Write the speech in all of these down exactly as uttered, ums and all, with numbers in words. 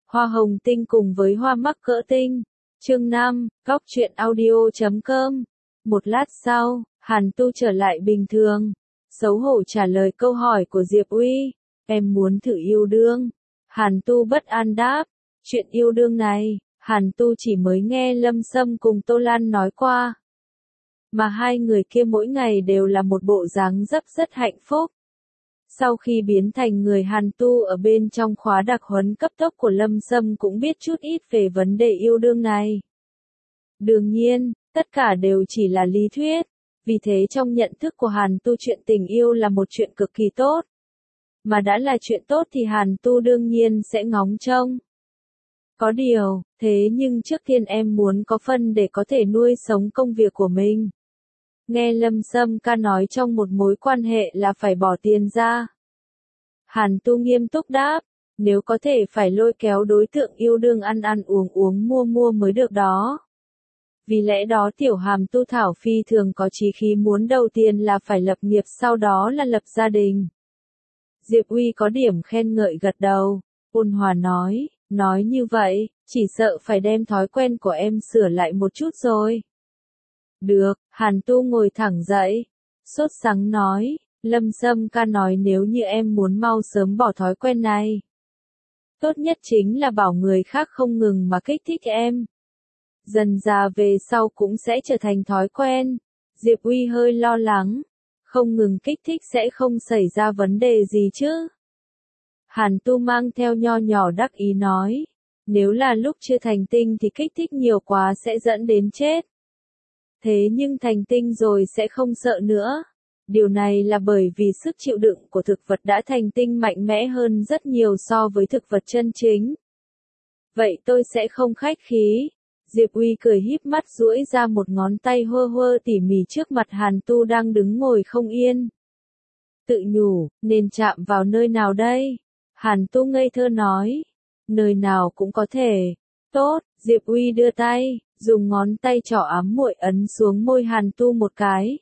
Hoa hồng tinh cùng với hoa mắc cỡ tinh. Chương năm, góc truyện audio chấm com. Một lát sau, Hàn Tu trở lại bình thường. Xấu hổ trả lời câu hỏi của Diệp Uy. Em muốn thử yêu đương. Hàn Tu bất an đáp. Chuyện yêu đương này, Hàn Tu chỉ mới nghe Lâm Sâm cùng Tô Lan nói qua. Mà hai người kia mỗi ngày đều là một bộ dáng dấp rất hạnh phúc. Sau khi biến thành người Hàn Tu ở bên trong khóa đặc huấn cấp tốc của Lâm Sâm cũng biết chút ít về vấn đề yêu đương này. Đương nhiên, tất cả đều chỉ là lý thuyết, vì thế trong nhận thức của Hàn Tu chuyện tình yêu là một chuyện cực kỳ tốt. Mà đã là chuyện tốt thì Hàn Tu đương nhiên sẽ ngóng trông. Có điều, thế nhưng trước tiên em muốn có phân để có thể nuôi sống công việc của mình. Nghe Lâm Sâm ca nói trong một mối quan hệ là phải bỏ tiền ra. Hàn Tu nghiêm túc đáp, nếu có thể phải lôi kéo đối tượng yêu đương ăn ăn uống uống mua mua mới được đó. Vì lẽ đó tiểu Hàm Tu Thảo phi thường có chí khí muốn đầu tiên là phải lập nghiệp sau đó là lập gia đình. Diệp Uy có điểm khen ngợi gật đầu, ôn hòa nói, nói như vậy, chỉ sợ phải đem thói quen của em sửa lại một chút rồi. Được, Hàn Tu ngồi thẳng dậy, sốt sắng nói, Lâm Sâm ca nói nếu như em muốn mau sớm bỏ thói quen này. Tốt nhất chính là bảo người khác không ngừng mà kích thích em. Dần già về sau cũng sẽ trở thành thói quen. Diệp Uy hơi lo lắng, không ngừng kích thích sẽ không xảy ra vấn đề gì chứ. Hàn Tu mang theo nho nhỏ đắc ý nói, nếu là lúc chưa thành tinh thì kích thích nhiều quá sẽ dẫn đến chết. Thế nhưng thành tinh rồi sẽ không sợ nữa. Điều này là bởi vì sức chịu đựng của thực vật đã thành tinh mạnh mẽ hơn rất nhiều so với thực vật chân chính. Vậy tôi sẽ không khách khí. Diệp Uy cười híp mắt duỗi ra một ngón tay hơ hơ tỉ mỉ trước mặt Hàn Tu đang đứng ngồi không yên. Tự nhủ, nên chạm vào nơi nào đây? Hàn Tu ngây thơ nói, nơi nào cũng có thể. Tốt, Diệp Uy đưa tay, dùng ngón tay trỏ ám muội ấn xuống môi Hàn Tu một cái.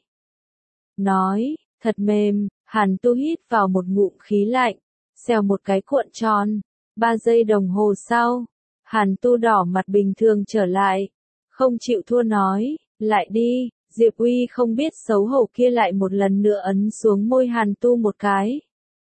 Nói, thật mềm, Hàn Tu hít vào một ngụm khí lạnh, xèo một cái cuộn tròn. Ba giây đồng hồ sau, Hàn Tu đỏ mặt bình thường trở lại, không chịu thua nói, lại đi. Diệp Uy không biết xấu hổ kia lại một lần nữa ấn xuống môi Hàn Tu một cái.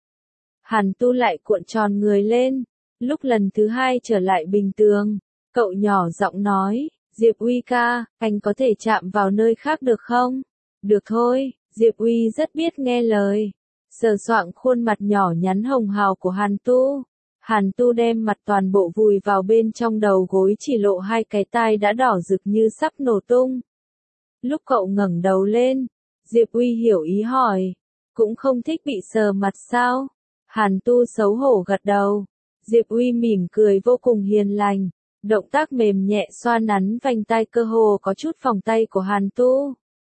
Hàn Tu lại cuộn tròn người lên, lúc lần thứ hai trở lại bình thường, cậu nhỏ giọng nói, Diệp Uy ca, anh có thể chạm vào nơi khác được không? Được thôi, Diệp Uy rất biết nghe lời. Sờ soạng khuôn mặt nhỏ nhắn hồng hào của Hàn Tu. Hàn Tu đem mặt toàn bộ vùi vào bên trong đầu gối chỉ lộ hai cái tai đã đỏ rực như sắp nổ tung. Lúc cậu ngẩng đầu lên, Diệp Uy hiểu ý hỏi, cũng không thích bị sờ mặt sao? Hàn Tu xấu hổ gật đầu. Diệp Uy mỉm cười vô cùng hiền lành, động tác mềm nhẹ xoa nắn vành tai cơ hồ có chút phòng tay của Hàn Tu.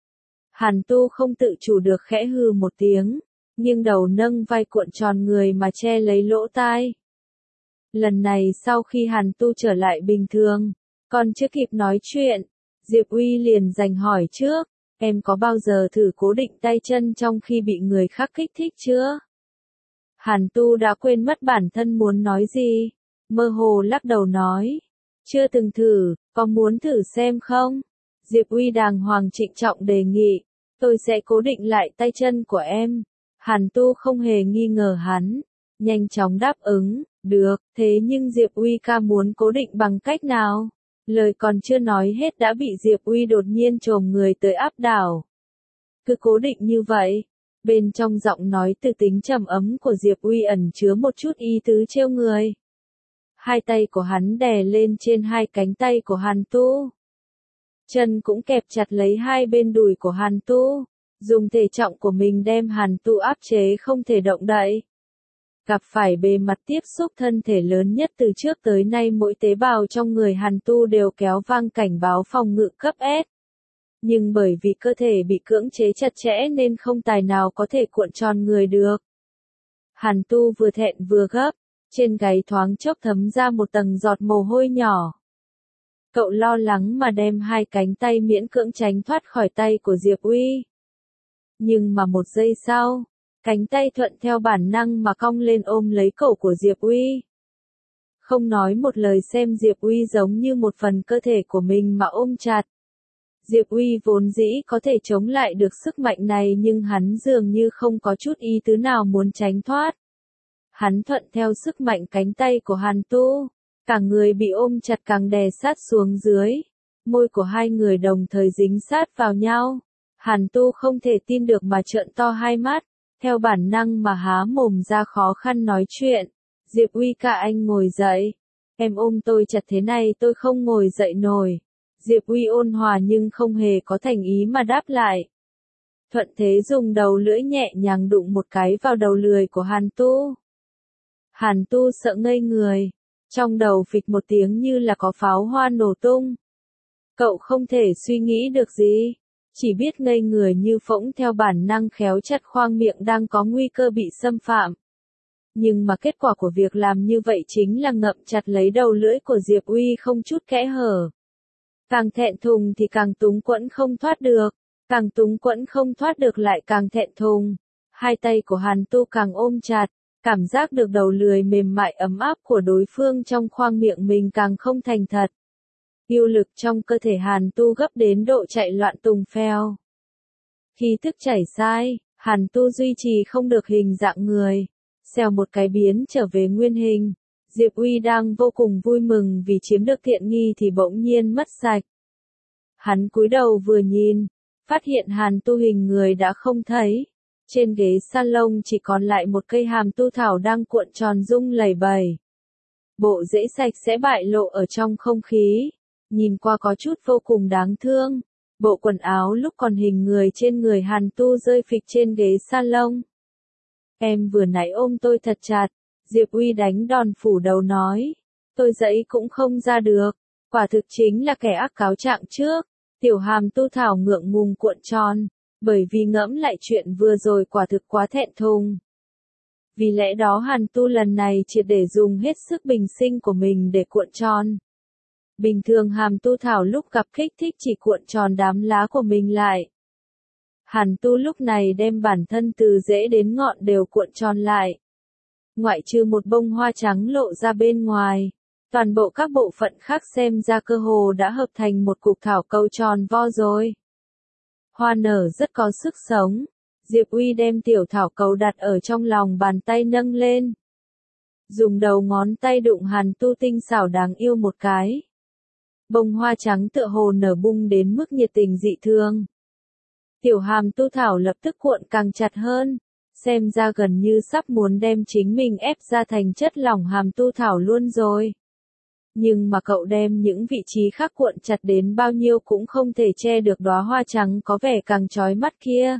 Hàn Tu không tự chủ được khẽ hừ một tiếng, nhưng đầu nâng vai cuộn tròn người mà che lấy lỗ tai. Lần này sau khi Hàn Tu trở lại bình thường, còn chưa kịp nói chuyện, Diệp Uy liền giành hỏi trước, em có bao giờ thử cố định tay chân trong khi bị người khác kích thích chưa? Hàn Tu đã quên mất bản thân muốn nói gì, mơ hồ lắc đầu nói, chưa từng thử, có muốn thử xem không? Diệp Uy đàng hoàng trịnh trọng đề nghị, tôi sẽ cố định lại tay chân của em. Hàn Tu không hề nghi ngờ hắn, nhanh chóng đáp ứng, được, thế nhưng Diệp Uy ca muốn cố định bằng cách nào? Lời còn chưa nói hết đã bị Diệp Uy đột nhiên chồm người tới áp đảo. Cứ cố định như vậy. Bên trong giọng nói từ tính trầm ấm của Diệp Uy ẩn chứa một chút ý tứ trêu người. Hai tay của hắn đè lên trên hai cánh tay của Hàn Tu. Chân cũng kẹp chặt lấy hai bên đùi của Hàn Tu, dùng thể trọng của mình đem Hàn Tu áp chế không thể động đậy. Gặp phải bề mặt tiếp xúc thân thể lớn nhất từ trước tới nay, mỗi tế bào trong người Hàn Tu đều kéo vang cảnh báo phòng ngự cấp S. Nhưng bởi vì cơ thể bị cưỡng chế chặt chẽ nên không tài nào có thể cuộn tròn người được. Hàn Tu vừa thẹn vừa gấp, trên gáy thoáng chốc thấm ra một tầng giọt mồ hôi nhỏ. Cậu lo lắng mà đem hai cánh tay miễn cưỡng tránh thoát khỏi tay của Diệp Uy. Nhưng mà một giây sau, cánh tay thuận theo bản năng mà cong lên ôm lấy cổ của Diệp Uy. không nói một lời xem Diệp Uy giống như một phần cơ thể của mình mà ôm chặt. Diệp Uy vốn dĩ có thể chống lại được sức mạnh này nhưng hắn dường như không có chút ý tứ nào muốn tránh thoát. Hắn thuận theo sức mạnh cánh tay của Hàn Tu, cả người bị ôm chặt càng đè sát xuống dưới. Môi của hai người đồng thời dính sát vào nhau. Hàn Tu không thể tin được mà trợn to hai mắt, theo bản năng mà há mồm ra khó khăn nói chuyện. Diệp Uy ca anh ngồi dậy. Em ôm tôi chặt thế này tôi không ngồi dậy nổi. Diệp Uy ôn hòa nhưng không hề có thành ý mà đáp lại. Thuận thế dùng đầu lưỡi nhẹ nhàng đụng một cái vào đầu lười của Hàn Tu. Hàn Tu sợ ngây người. Trong đầu phịch một tiếng như là có pháo hoa nổ tung. Cậu không thể suy nghĩ được gì. Chỉ biết ngây người như phỗng theo bản năng khéo chặt khoang miệng đang có nguy cơ bị xâm phạm. Nhưng mà kết quả của việc làm như vậy chính là ngậm chặt lấy đầu lưỡi của Diệp Uy không chút kẽ hở. Càng thẹn thùng thì càng túng quẫn không thoát được, càng túng quẫn không thoát được lại càng thẹn thùng. Hai tay của Hàn Tu càng ôm chặt, cảm giác được đầu lưỡi mềm mại ấm áp của đối phương trong khoang miệng mình càng không thành thật. Yêu lực trong cơ thể Hàn Tu gấp đến độ chạy loạn tùng phèo. Khí thức chảy sai, Hàn Tu duy trì không được hình dạng người. Xèo một cái biến trở về nguyên hình. Diệp Uy đang vô cùng vui mừng vì chiếm được tiện nghi thì bỗng nhiên mất sạch. Hắn cúi đầu vừa nhìn, phát hiện Hàn Tu hình người đã không thấy. Trên ghế salon chỉ còn lại một cây hàm tu thảo đang cuộn tròn rung lẩy bẩy. Bộ rễ sạch sẽ bại lộ ở trong không khí, nhìn qua có chút vô cùng đáng thương. Bộ quần áo lúc còn hình người trên người Hàn Tu rơi phịch trên ghế salon. Em vừa nãy ôm tôi thật chặt, Diệp Uy đánh đòn phủ đầu nói. Tôi dậy cũng không ra được, quả thực chính là kẻ ác cáo trạng trước. Tiểu hàm tu thảo ngượng ngùng cuộn tròn, bởi vì ngẫm lại chuyện vừa rồi quả thực quá thẹn thùng. Vì lẽ đó Hàn Tu lần này triệt để dùng hết sức bình sinh của mình để cuộn tròn. Bình thường hàm tu thảo lúc gặp kích thích chỉ cuộn tròn đám lá của mình lại. Hàn Tu lúc này đem bản thân từ rễ đến ngọn đều cuộn tròn lại. Ngoại trừ một bông hoa trắng lộ ra bên ngoài, toàn bộ các bộ phận khác xem ra cơ hồ đã hợp thành một cục thảo câu tròn vo rồi. Hoa nở rất có sức sống. Diệp Uy đem tiểu thảo cầu đặt ở trong lòng bàn tay nâng lên. Dùng đầu ngón tay đụng Hàn Tu tinh xảo đáng yêu một cái. Bông hoa trắng tựa hồ nở bung đến mức nhiệt tình dị thường. Tiểu hàm tu thảo lập tức cuộn càng chặt hơn, xem ra gần như sắp muốn đem chính mình ép ra thành chất lỏng hàm tu thảo luôn rồi. Nhưng mà cậu đem những vị trí khác cuộn chặt đến bao nhiêu cũng không thể che được đóa hoa trắng có vẻ càng chói mắt kia.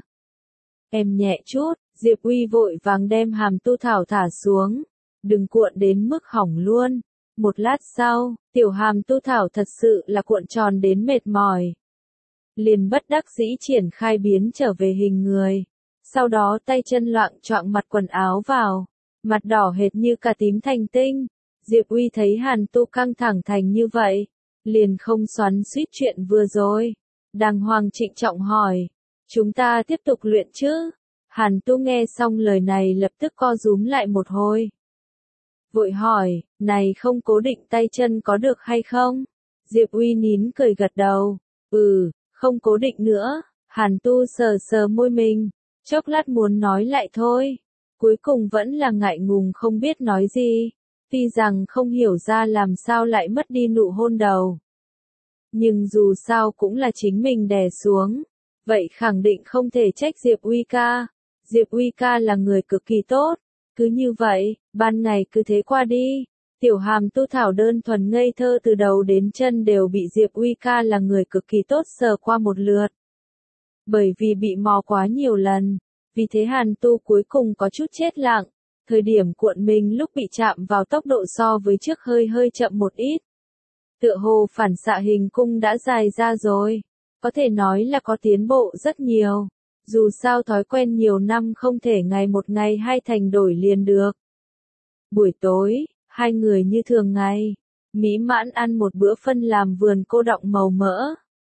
Em nhẹ chút, Diệp Uy vội vàng đem hàm tu thảo thả xuống, đừng cuộn đến mức hỏng luôn. Một lát sau, tiểu hàm tu thảo thật sự là cuộn tròn đến mệt mỏi. Liền bất đắc dĩ triển khai biến trở về hình người. Sau đó tay chân loạng choạng mặc quần áo vào, mặt đỏ hệt như cà tím thành tinh. Diệp Uy thấy Hàn Tu căng thẳng thành như vậy, liền không xoắn xuýt chuyện vừa rồi. Đàng hoàng trịnh trọng hỏi, chúng ta tiếp tục luyện chứ? Hàn Tu nghe xong lời này lập tức co rúm lại một hồi. Vội hỏi, này không cố định tay chân có được hay không? Diệp Uy nín cười gật đầu, ừ, không cố định nữa. Hàn Tu sờ sờ môi mình, chốc lát muốn nói lại thôi. Cuối cùng vẫn là ngại ngùng không biết nói gì. Tuy rằng không hiểu ra làm sao lại mất đi nụ hôn đầu. Nhưng dù sao cũng là chính mình đè xuống. Vậy khẳng định không thể trách Diệp Uy ca. Diệp Uy ca là người cực kỳ tốt. Cứ như vậy, ban ngày cứ thế qua đi. Tiểu hàm tu thảo đơn thuần ngây thơ từ đầu đến chân đều bị Diệp Uy ca là người cực kỳ tốt sờ qua một lượt. Bởi vì bị mò quá nhiều lần. Vì thế Hàn Tu cuối cùng có chút chết lặng. Thời điểm cuộn mình lúc bị chạm vào tốc độ so với trước hơi hơi chậm một ít. Tựa hồ phản xạ hình cung đã dài ra rồi. Có thể nói là có tiến bộ rất nhiều. Dù sao thói quen nhiều năm không thể ngày một ngày hai thành đổi liền được. Buổi tối, hai người như thường ngày, mỹ mãn ăn một bữa phân làm vườn cô đọng màu mỡ.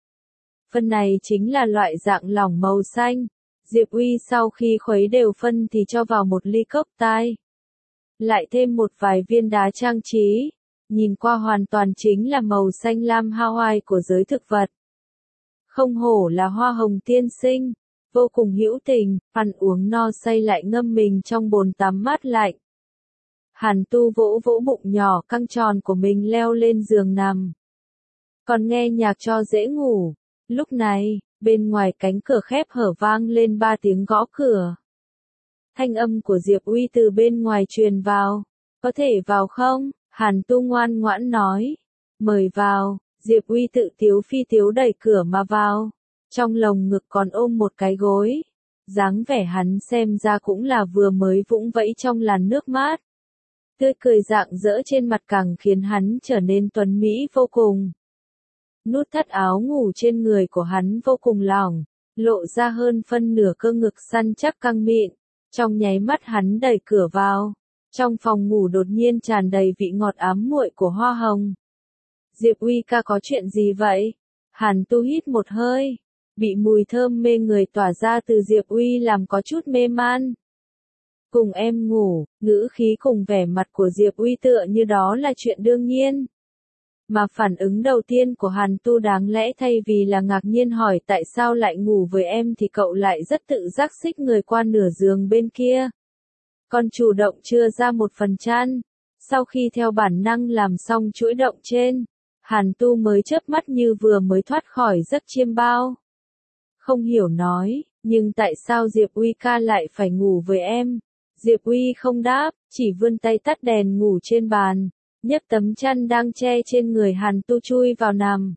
Phân này chính là loại dạng lỏng màu xanh. Diệp Uy sau khi khuấy đều phân thì cho vào một ly cốc tai. Lại thêm một vài viên đá trang trí, nhìn qua hoàn toàn chính là màu xanh lam Hawaii của giới thực vật. Không hổ là hoa hồng tiên sinh, vô cùng hữu tình, ăn uống no say lại ngâm mình trong bồn tắm mát lạnh. Hàn Tu vỗ vỗ bụng nhỏ căng tròn của mình leo lên giường nằm. Còn nghe nhạc cho dễ ngủ. Lúc này, bên ngoài cánh cửa khép hở vang lên ba tiếng gõ cửa. Thanh âm của Diệp Uy từ bên ngoài truyền vào. Có thể vào không? Hàn Tu ngoan ngoãn nói. Mời vào. Diệp Uy tự tiếu phi tiếu đẩy cửa mà vào. Trong lồng ngực còn ôm một cái gối. Dáng vẻ hắn xem ra cũng là vừa mới vũng vẫy trong làn nước mát. Tươi cười rạng rỡ trên mặt càng khiến hắn trở nên tuấn mỹ vô cùng. Nút thắt áo ngủ trên người của hắn vô cùng lỏng, lộ ra hơn phân nửa cơ ngực săn chắc căng mịn. Trong nháy mắt hắn đẩy cửa vào. Trong phòng ngủ đột nhiên tràn đầy vị ngọt ám muội của hoa hồng. Diệp Uy ca có chuyện gì vậy? Hàn Tu hít một hơi. Bị mùi thơm mê người tỏa ra từ Diệp Uy làm có chút mê man. Cùng em ngủ, ngữ khí cùng vẻ mặt của Diệp Uy tựa như đó là chuyện đương nhiên. Mà phản ứng đầu tiên của Hàn Tu đáng lẽ thay vì là ngạc nhiên hỏi tại sao lại ngủ với em thì cậu lại rất tự giác xích người qua nửa giường bên kia. Còn chủ động chưa ra một phần chăn. Sau khi theo bản năng làm xong chuỗi động trên, Hàn Tu mới chớp mắt như vừa mới thoát khỏi giấc chiêm bao. Không hiểu nói, nhưng tại sao Diệp Uy ca lại phải ngủ với em? Diệp Uy không đáp, chỉ vươn tay tắt đèn ngủ trên bàn, nhấc tấm chăn đang che trên người Hàn Tu chui vào nằm.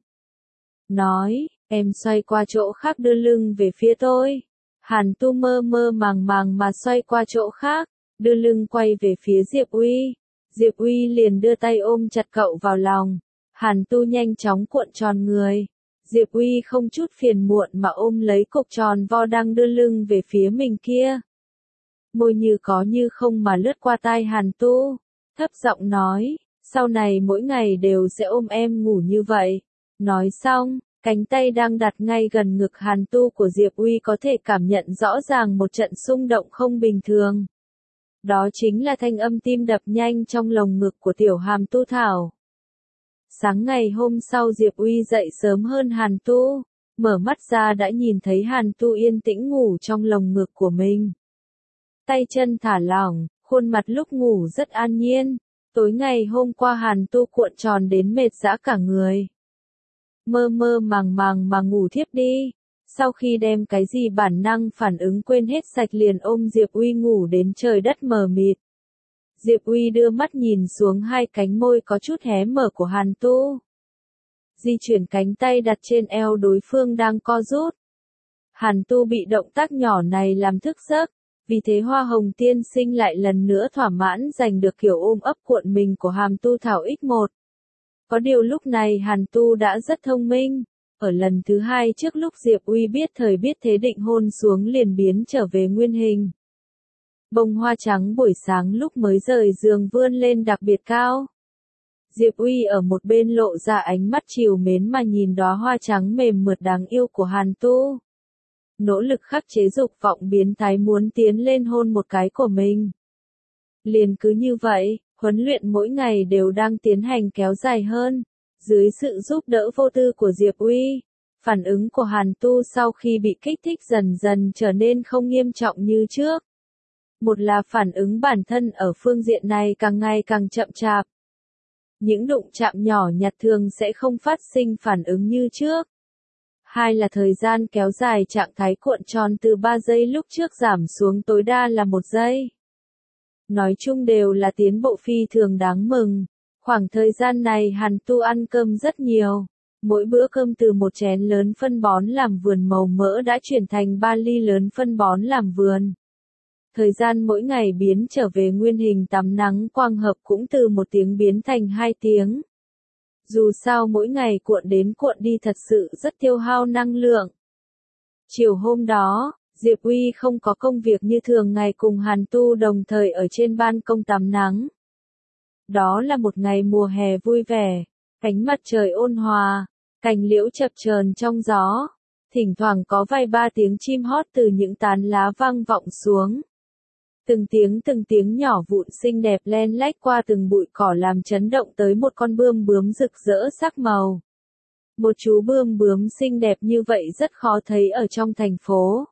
Nói, em xoay qua chỗ khác đưa lưng về phía tôi. Hàn Tu mơ mơ màng màng mà xoay qua chỗ khác, đưa lưng quay về phía Diệp Uy. Diệp Uy liền đưa tay ôm chặt cậu vào lòng. Hàn Tu nhanh chóng cuộn tròn người. Diệp Uy không chút phiền muộn mà ôm lấy cục tròn vo đang đưa lưng về phía mình kia. Môi như có như không mà lướt qua tai Hàn Tu, thấp giọng nói, sau này mỗi ngày đều sẽ ôm em ngủ như vậy. Nói xong, cánh tay đang đặt ngay gần ngực Hàn Tu của Diệp Uy có thể cảm nhận rõ ràng một trận xung động không bình thường. Đó chính là thanh âm tim đập nhanh trong lồng ngực của tiểu Hàm Tu Thảo. Sáng ngày hôm sau Diệp Uy dậy sớm hơn Hàn Tu, mở mắt ra đã nhìn thấy Hàn Tu yên tĩnh ngủ trong lồng ngực của mình. Tay chân thả lỏng, khuôn mặt lúc ngủ rất an nhiên. Tối ngày hôm qua Hàn Tu cuộn tròn đến mệt rã cả người. Mơ mơ màng màng mà ngủ thiếp đi. Sau khi đem cái gì bản năng phản ứng quên hết sạch liền ôm Diệp Uy ngủ đến trời đất mờ mịt. Diệp Uy đưa mắt nhìn xuống hai cánh môi có chút hé mở của Hàn Tu. Di chuyển cánh tay đặt trên eo đối phương đang co rút. Hàn Tu bị động tác nhỏ này làm thức giấc. Vì thế hoa hồng tiên sinh lại lần nữa thỏa mãn giành được kiểu ôm ấp cuộn mình của Hàm Tu Thảo ích một. Có điều lúc này Hàn Tu đã rất thông minh. Ở lần thứ hai trước lúc Diệp Uy biết thời biết thế định hôn xuống liền biến trở về nguyên hình. Bông hoa trắng buổi sáng lúc mới rời giường vươn lên đặc biệt cao. Diệp Uy ở một bên lộ ra ánh mắt trìu mến mà nhìn đóa hoa trắng mềm mượt đáng yêu của Hàn Tu. Nỗ lực khắc chế dục vọng biến thái muốn tiến lên hôn một cái của mình. Liền cứ như vậy, huấn luyện mỗi ngày đều đang tiến hành kéo dài hơn. Dưới sự giúp đỡ vô tư của Diệp Uy, phản ứng của Hàn Tu sau khi bị kích thích dần dần trở nên không nghiêm trọng như trước. Một là phản ứng bản thân ở phương diện này càng ngày càng chậm chạp. Những đụng chạm nhỏ nhặt thường sẽ không phát sinh phản ứng như trước. Hai là thời gian kéo dài trạng thái cuộn tròn từ ba giây lúc trước giảm xuống tối đa là một giây. Nói chung đều là tiến bộ phi thường đáng mừng. Khoảng thời gian này Hàn Tu ăn cơm rất nhiều. Mỗi bữa cơm từ một chén lớn phân bón làm vườn màu mỡ đã chuyển thành ba ly lớn phân bón làm vườn. Thời gian mỗi ngày biến trở về nguyên hình tắm nắng quang hợp cũng từ một tiếng biến thành hai tiếng. Dù sao mỗi ngày cuộn đến cuộn đi thật sự rất tiêu hao năng lượng. Chiều hôm đó, Diệp Uy không có công việc như thường ngày cùng Hàn Tu đồng thời ở trên ban công tắm nắng. Đó là một ngày mùa hè vui vẻ, ánh mặt trời ôn hòa, cành liễu chập chờn trong gió, thỉnh thoảng có vài ba tiếng chim hót từ những tán lá vang vọng xuống. Từng tiếng từng tiếng nhỏ vụn xinh đẹp len lách qua từng bụi cỏ làm chấn động tới một con bươm bướm rực rỡ sắc màu. Một chú bươm bướm xinh đẹp như vậy rất khó thấy ở trong thành phố.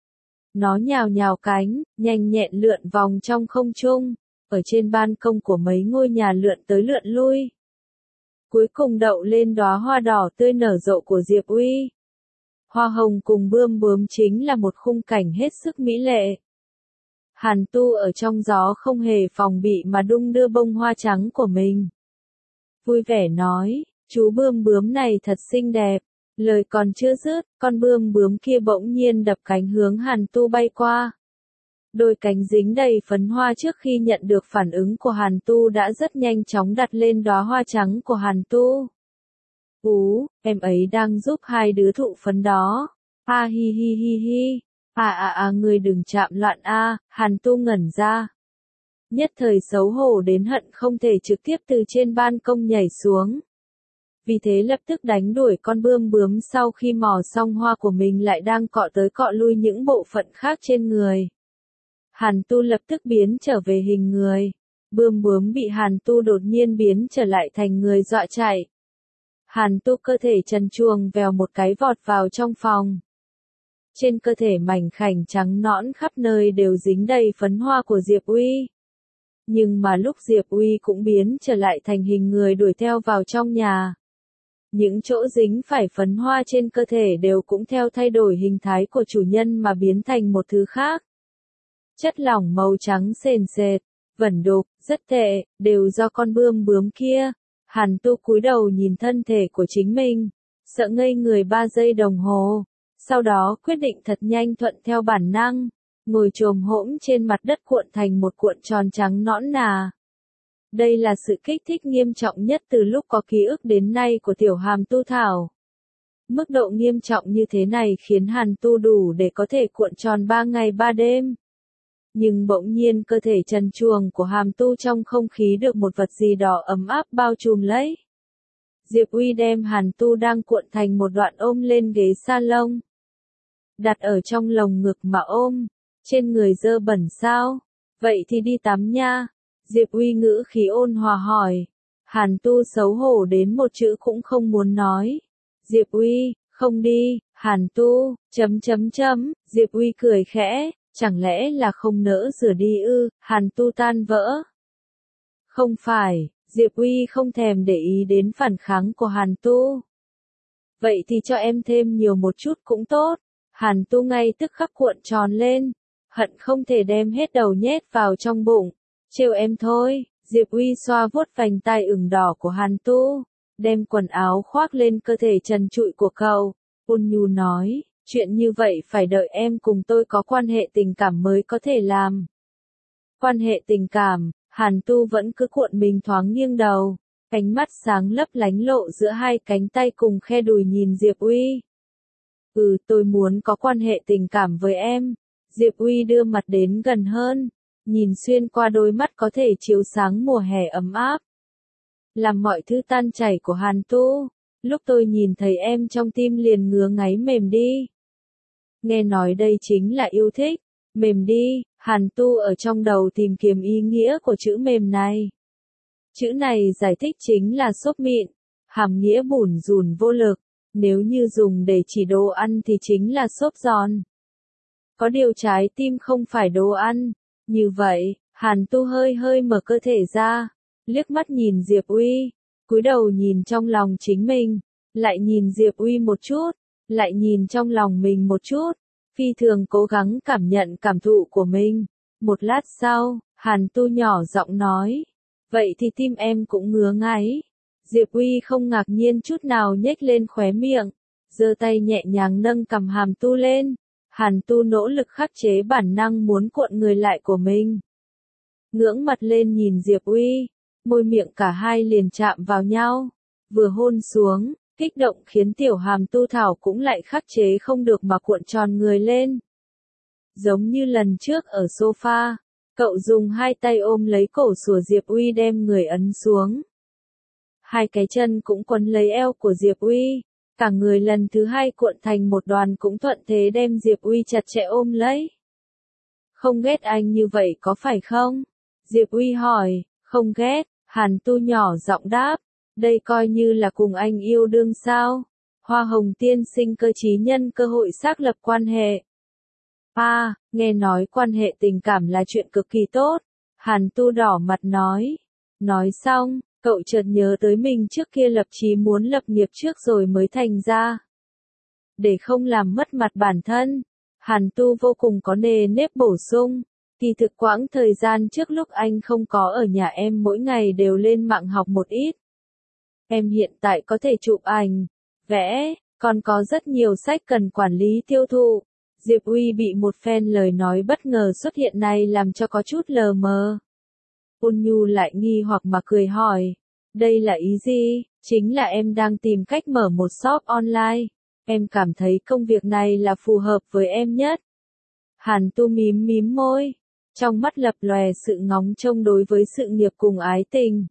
Nó nhào nhào cánh, nhanh nhẹn lượn vòng trong không trung, ở trên ban công của mấy ngôi nhà lượn tới lượn lui. Cuối cùng đậu lên đóa hoa đỏ tươi nở rộ của Diệp Uy. Hoa hồng cùng bươm bướm chính là một khung cảnh hết sức mỹ lệ. Hàn Tu ở trong gió không hề phòng bị mà đung đưa bông hoa trắng của mình. Vui vẻ nói, chú bươm bướm này thật xinh đẹp. Lời còn chưa dứt, con bươm bướm kia bỗng nhiên đập cánh hướng Hàn Tu bay qua. Đôi cánh dính đầy phấn hoa trước khi nhận được phản ứng của Hàn Tu đã rất nhanh chóng đặt lên đóa hoa trắng của Hàn Tu. Ú, em ấy đang giúp hai đứa thụ phấn đó. A hi hi hi hi. À à à người đừng chạm loạn a, Hàn Tu ngẩn ra. Nhất thời xấu hổ đến hận không thể trực tiếp từ trên ban công nhảy xuống. Vì thế lập tức đánh đuổi con bươm bướm sau khi mò xong hoa của mình lại đang cọ tới cọ lui những bộ phận khác trên người. Hàn Tu lập tức biến trở về hình người. Bươm bướm bị Hàn Tu đột nhiên biến trở lại thành người dọa chạy. Hàn Tu cơ thể trần truồng vèo một cái vọt vào trong phòng. Trên cơ thể mảnh khảnh trắng nõn khắp nơi đều dính đầy phấn hoa của Diệp Uy. Nhưng mà lúc Diệp Uy cũng biến trở lại thành hình người đuổi theo vào trong nhà. Những chỗ dính phải phấn hoa trên cơ thể đều cũng theo thay đổi hình thái của chủ nhân mà biến thành một thứ khác. Chất lỏng màu trắng sền sệt, vẩn đục, rất tệ, đều do con bươm bướm kia. Hàn Tu cúi đầu nhìn thân thể của chính mình, sợ ngây người ba giây đồng hồ. Sau đó quyết định thật nhanh thuận theo bản năng, ngồi chồm hỗn trên mặt đất cuộn thành một cuộn tròn trắng nõn nà. Đây là sự kích thích nghiêm trọng nhất từ lúc có ký ức đến nay của Tiểu Hàm Tu Thảo. Mức độ nghiêm trọng như thế này khiến Hàn Tu đủ để có thể cuộn tròn ba ngày ba đêm. Nhưng bỗng nhiên cơ thể trần truồng của Hàm Tu trong không khí được một vật gì đó ấm áp bao trùm lấy. Diệp Uy đem Hàn Tu đang cuộn thành một đoạn ôm lên ghế salon. Đặt ở trong lồng ngực mà ôm, trên người dơ bẩn sao? Vậy thì đi tắm nha. Diệp Uy ngữ khí ôn hòa hỏi. Hàn Tu xấu hổ đến một chữ cũng không muốn nói. Diệp Uy, không đi, Hàn Tu, chấm chấm chấm, Diệp Uy cười khẽ, chẳng lẽ là không nỡ rửa đi ư? Hàn Tu tan vỡ. Không phải, Diệp Uy không thèm để ý đến phản kháng của Hàn Tu. Vậy thì cho em thêm nhiều một chút cũng tốt. Hàn Tu ngay tức khắc cuộn tròn lên, hận không thể đem hết đầu nhét vào trong bụng. Trêu em thôi. Diệp Uy xoa vuốt vành tai ửng đỏ của Hàn Tu, đem quần áo khoác lên cơ thể trần trụi của cậu, ôn nhu nói, chuyện như vậy phải đợi em cùng tôi có quan hệ tình cảm mới có thể làm. Quan hệ tình cảm, Hàn Tu vẫn cứ cuộn mình thoáng nghiêng đầu, ánh mắt sáng lấp lánh lộ giữa hai cánh tay cùng khe đùi nhìn Diệp Uy. Ừ, tôi muốn có quan hệ tình cảm với em. Diệp Uy đưa mặt đến gần hơn, nhìn xuyên qua đôi mắt có thể chiếu sáng mùa hè ấm áp. Làm mọi thứ tan chảy của Hàn Tu, lúc tôi nhìn thấy em trong tim liền ngứa ngáy mềm đi. Nghe nói đây chính là yêu thích, mềm đi, Hàn Tu ở trong đầu tìm kiếm ý nghĩa của chữ mềm này. Chữ này giải thích chính là xốp mịn, hàm nghĩa bủn rủn vô lực, nếu như dùng để chỉ đồ ăn thì chính là xốp giòn. Có điều trái tim không phải đồ ăn. Như vậy, Hàn Tu hơi hơi mở cơ thể ra, liếc mắt nhìn Diệp Uy, cúi đầu nhìn trong lòng chính mình, lại nhìn Diệp Uy một chút, lại nhìn trong lòng mình một chút, phi thường cố gắng cảm nhận cảm thụ của mình. Một lát sau, Hàn Tu nhỏ giọng nói, vậy thì tim em cũng ngứa ngáy. Diệp Uy không ngạc nhiên chút nào nhếch lên khóe miệng, giơ tay nhẹ nhàng nâng cằm Hàn Tu lên. Hàn Tu nỗ lực khắc chế bản năng muốn cuộn người lại của mình. Ngưỡng mặt lên nhìn Diệp Uy, môi miệng cả hai liền chạm vào nhau, vừa hôn xuống, kích động khiến Tiểu Hàm Tu Thảo cũng lại khắc chế không được mà cuộn tròn người lên. Giống như lần trước ở sofa, cậu dùng hai tay ôm lấy cổ của Diệp Uy đem người ấn xuống. Hai cái chân cũng quấn lấy eo của Diệp Uy. Cả người lần thứ hai cuộn thành một đoàn cũng thuận thế đem Diệp Uy chặt chẽ ôm lấy. Không ghét anh như vậy có phải không? Diệp Uy hỏi, không ghét, Hàn Tu nhỏ giọng đáp, đây coi như là cùng anh yêu đương sao? Hoa Hồng tiên sinh cơ trí nhân cơ hội xác lập quan hệ. À, nghe nói quan hệ tình cảm là chuyện cực kỳ tốt. Hàn Tu đỏ mặt nói. Nói xong, cậu chợt nhớ tới mình trước kia lập chí muốn lập nghiệp trước rồi mới thành ra. Để không làm mất mặt bản thân, Hàn Tu vô cùng có nề nếp bổ sung. Kỳ thực quãng thời gian trước lúc anh không có ở nhà em mỗi ngày đều lên mạng học một ít. Em hiện tại có thể chụp ảnh, vẽ, còn có rất nhiều sách cần quản lý tiêu thụ. Diệp Uy bị một phen lời nói bất ngờ xuất hiện này làm cho có chút lờ mờ. Ôn Nhu lại nghi hoặc mà cười hỏi, đây là ý gì? Chính là em đang tìm cách mở một shop online. Em cảm thấy công việc này là phù hợp với em nhất. Hàn Tu mím mím môi, trong mắt lập lòe sự ngóng trông đối với sự nghiệp cùng ái tình.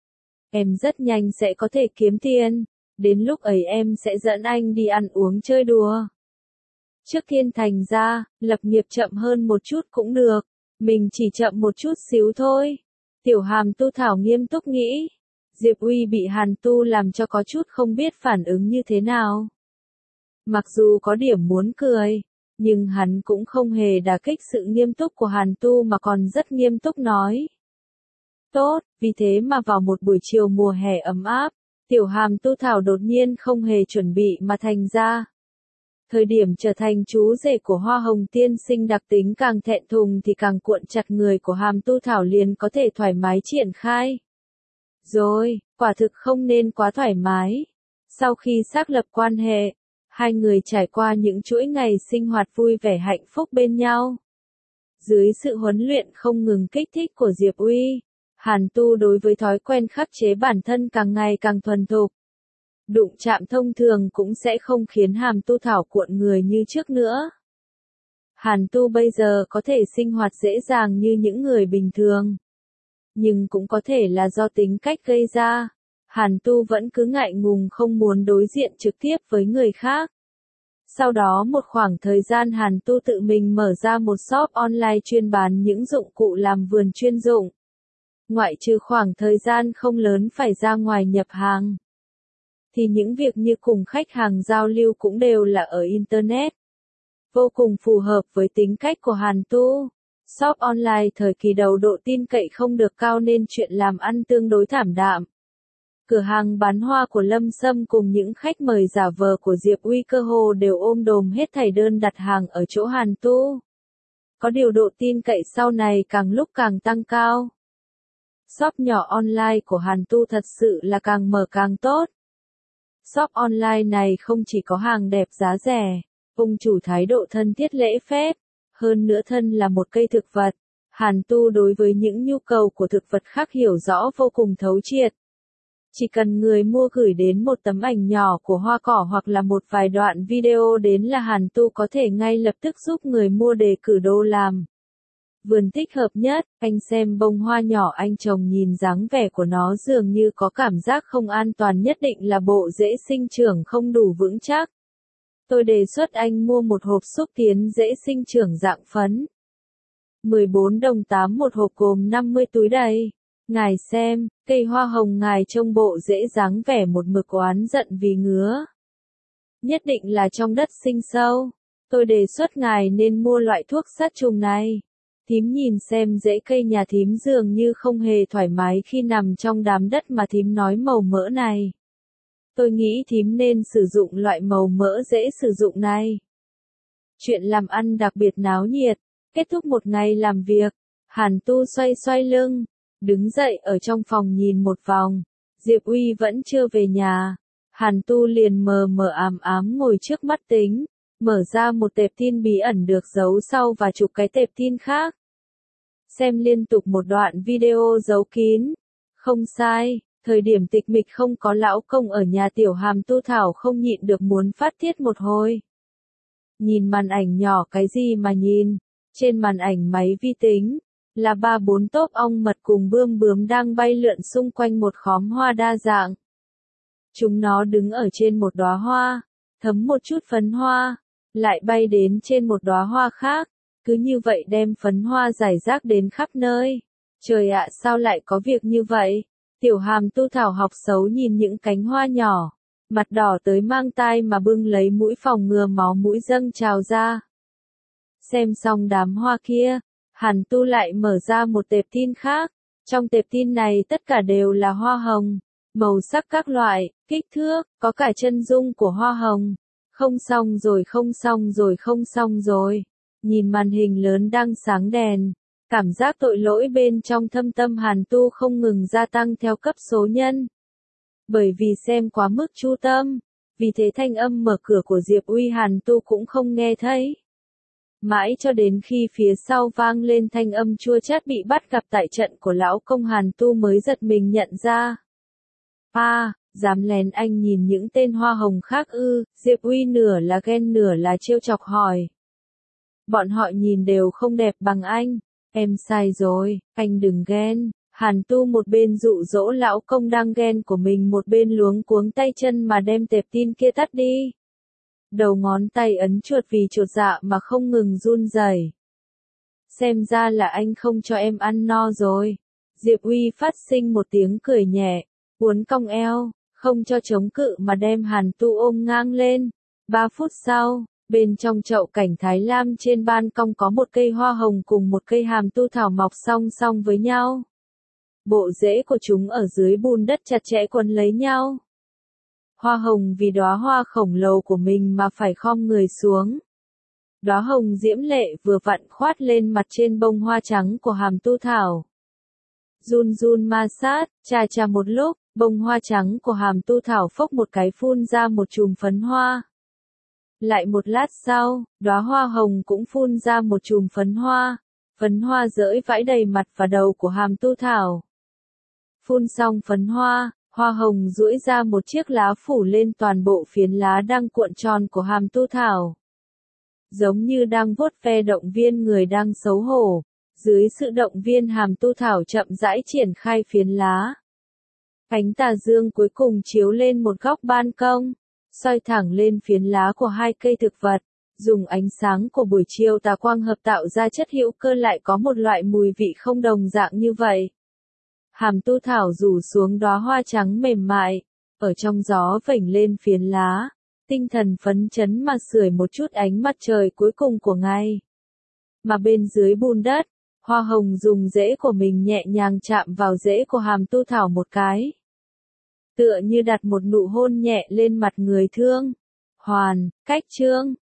Em rất nhanh sẽ có thể kiếm tiền, đến lúc ấy em sẽ dẫn anh đi ăn uống chơi đùa. Trước tiên thành ra, lập nghiệp chậm hơn một chút cũng được, mình chỉ chậm một chút xíu thôi. Tiểu Hàm Tu thảo nghiêm túc nghĩ. Diệp Uy bị Hàn Tu làm cho có chút không biết phản ứng như thế nào. Mặc dù có điểm muốn cười, nhưng hắn cũng không hề đả kích sự nghiêm túc của Hàn Tu mà còn rất nghiêm túc nói. Tốt, vì thế mà vào một buổi chiều mùa hè ấm áp, Tiểu Hàm Tu thảo đột nhiên không hề chuẩn bị mà thành ra. Thời điểm trở thành chú rể của Hoa Hồng tiên sinh đặc tính càng thẹn thùng thì càng cuộn chặt người của Hàm Tu thảo liền có thể thoải mái triển khai. Rồi, quả thực không nên quá thoải mái. Sau khi xác lập quan hệ, hai người trải qua những chuỗi ngày sinh hoạt vui vẻ hạnh phúc bên nhau. Dưới sự huấn luyện không ngừng kích thích của Diệp Uy, Hàn Tu đối với thói quen khắc chế bản thân càng ngày càng thuần thục. Đụng chạm thông thường cũng sẽ không khiến Hàm Tu thảo cuộn người như trước nữa. Hàn Tu bây giờ có thể sinh hoạt dễ dàng như những người bình thường. Nhưng cũng có thể là do tính cách gây ra. Hàn Tu vẫn cứ ngại ngùng không muốn đối diện trực tiếp với người khác. Sau đó một khoảng thời gian Hàn Tu tự mình mở ra một shop online chuyên bán những dụng cụ làm vườn chuyên dụng. Ngoại trừ khoảng thời gian không lớn phải ra ngoài nhập hàng, thì những việc như cùng khách hàng giao lưu cũng đều là ở Internet. Vô cùng phù hợp với tính cách của Hàn Tu. Shop online thời kỳ đầu độ tin cậy không được cao nên chuyện làm ăn tương đối thảm đạm. Cửa hàng bán hoa của Lâm Sâm cùng những khách mời giả vờ của Diệp Uy cơ hồ đều ôm đồm hết thảy đơn đặt hàng ở chỗ Hàn Tu. Có điều độ tin cậy sau này càng lúc càng tăng cao. Shop nhỏ online của Hàn Tu thật sự là càng mở càng tốt. Shop online này không chỉ có hàng đẹp giá rẻ, ông chủ thái độ thân thiết lễ phép, hơn nữa thân là một cây thực vật. Hàn Tu đối với những nhu cầu của thực vật khác hiểu rõ vô cùng thấu triệt. Chỉ cần người mua gửi đến một tấm ảnh nhỏ của hoa cỏ hoặc là một vài đoạn video đến là Hàn Tu có thể ngay lập tức giúp người mua đề cử đồ làm vườn thích hợp nhất. Anh xem bông hoa nhỏ anh trồng nhìn dáng vẻ của nó dường như có cảm giác không an toàn, nhất định là bộ rễ sinh trưởng không đủ vững chắc. Tôi đề xuất anh mua một hộp xúc tiến rễ sinh trưởng dạng phấn. mười bốn đồng tám một hộp gồm năm mươi túi đầy. Ngài xem, cây hoa hồng ngài trông bộ rễ dáng vẻ một mực oán giận vì ngứa. Nhất định là trong đất sinh sâu. Tôi đề xuất ngài nên mua loại thuốc sát trùng này. Thím nhìn xem rễ cây nhà thím dường như không hề thoải mái khi nằm trong đám đất mà thím nói màu mỡ này. Tôi nghĩ thím nên sử dụng loại màu mỡ dễ sử dụng này. Chuyện làm ăn đặc biệt náo nhiệt. Kết thúc một ngày làm việc, Hàn Tu xoay xoay lưng, đứng dậy ở trong phòng nhìn một vòng. Diệp Uy vẫn chưa về nhà. Hàn Tu liền mờ mờ ám ám ngồi trước mắt tính, mở ra một tệp tin bí ẩn được giấu sau và chụp cái tệp tin khác. Xem liên tục một đoạn video giấu kín. Không sai, thời điểm tịch mịch không có lão công ở nhà, Tiểu Hàm Tu thảo không nhịn được muốn phát tiết một hồi. Nhìn màn ảnh nhỏ cái gì mà nhìn, trên màn ảnh máy vi tính, là ba bốn tốp ong mật cùng bươm bướm đang bay lượn xung quanh một khóm hoa đa dạng. Chúng nó đứng ở trên một đóa hoa, thấm một chút phấn hoa, lại bay đến trên một đóa hoa khác, cứ như vậy đem phấn hoa rải rác đến khắp nơi. Trời ạ, sao lại có việc như vậy? Tiểu Hàm Tu Thảo học xấu nhìn những cánh hoa nhỏ, mặt đỏ tới mang tai mà bưng lấy mũi phòng ngừa máu mũi dâng trào ra. Xem xong đám hoa kia, Hàn Tu lại mở ra một tệp tin khác. Trong tệp tin này tất cả đều là hoa hồng, màu sắc các loại, kích thước, có cả chân dung của hoa hồng. Không xong rồi, không xong rồi, không xong rồi. Nhìn màn hình lớn đang sáng đèn, cảm giác tội lỗi bên trong thâm tâm Hàn Tu không ngừng gia tăng theo cấp số nhân. Bởi vì xem quá mức chu tâm, vì thế thanh âm mở cửa của Diệp Uy Hàn Tu cũng không nghe thấy. Mãi cho đến khi phía sau vang lên thanh âm chua chát bị bắt gặp tại trận của lão công, Hàn Tu mới giật mình nhận ra. À, dám lén anh nhìn những tên hoa hồng khác ư? Diệp Uy nửa là ghen nửa là trêu chọc hỏi. Bọn họ nhìn đều không đẹp bằng anh. Em sai rồi, anh đừng ghen. Hàn Tu một bên dụ dỗ lão công đang ghen của mình, một bên luống cuống tay chân mà đem tệp tin kia tắt đi. Đầu ngón tay ấn chuột vì chột dạ mà không ngừng run rẩy. Xem ra là anh không cho em ăn no rồi. Diệp Uy phát sinh một tiếng cười nhẹ, uốn cong eo, không cho chống cự mà đem Hàn Tu ôm ngang lên. Ba phút sau, bên trong chậu cảnh Thái Lam trên ban công có một cây hoa hồng cùng một cây hàm tu thảo mọc song song với nhau. Bộ rễ của chúng ở dưới bùn đất chặt chẽ quấn lấy nhau. Hoa hồng vì đóa hoa khổng lồ của mình mà phải khom người xuống. Đóa hồng diễm lệ vừa vặn khoát lên mặt trên bông hoa trắng của hàm tu thảo. Run run ma sát, chà chà một lúc, bông hoa trắng của hàm tu thảo phốc một cái phun ra một chùm phấn hoa. Lại một lát sau, đóa hoa hồng cũng phun ra một chùm phấn hoa. Phấn hoa rơi vãi đầy mặt và đầu của hàm tu thảo. Phun xong phấn hoa, hoa hồng duỗi ra một chiếc lá phủ lên toàn bộ phiến lá đang cuộn tròn của hàm tu thảo. Giống như đang vuốt ve động viên người đang xấu hổ. Dưới sự động viên, hàm tu thảo chậm rãi triển khai phiến lá. Ánh tà dương cuối cùng chiếu lên một góc ban công, soi thẳng lên phiến lá của hai cây thực vật. Dùng ánh sáng của buổi chiều tà quang hợp tạo ra chất hữu cơ lại có một loại mùi vị không đồng dạng như vậy. Hàm tu thảo rủ xuống đóa hoa trắng mềm mại, ở trong gió vểnh lên phiến lá, tinh thần phấn chấn mà sưởi một chút ánh mặt trời cuối cùng của ngày. Mà bên dưới bùn đất, hoa hồng dùng rễ của mình nhẹ nhàng chạm vào rễ của hàm tu thảo một cái. Tựa như đặt một nụ hôn nhẹ lên mặt người thương. Hoàn, cách chương.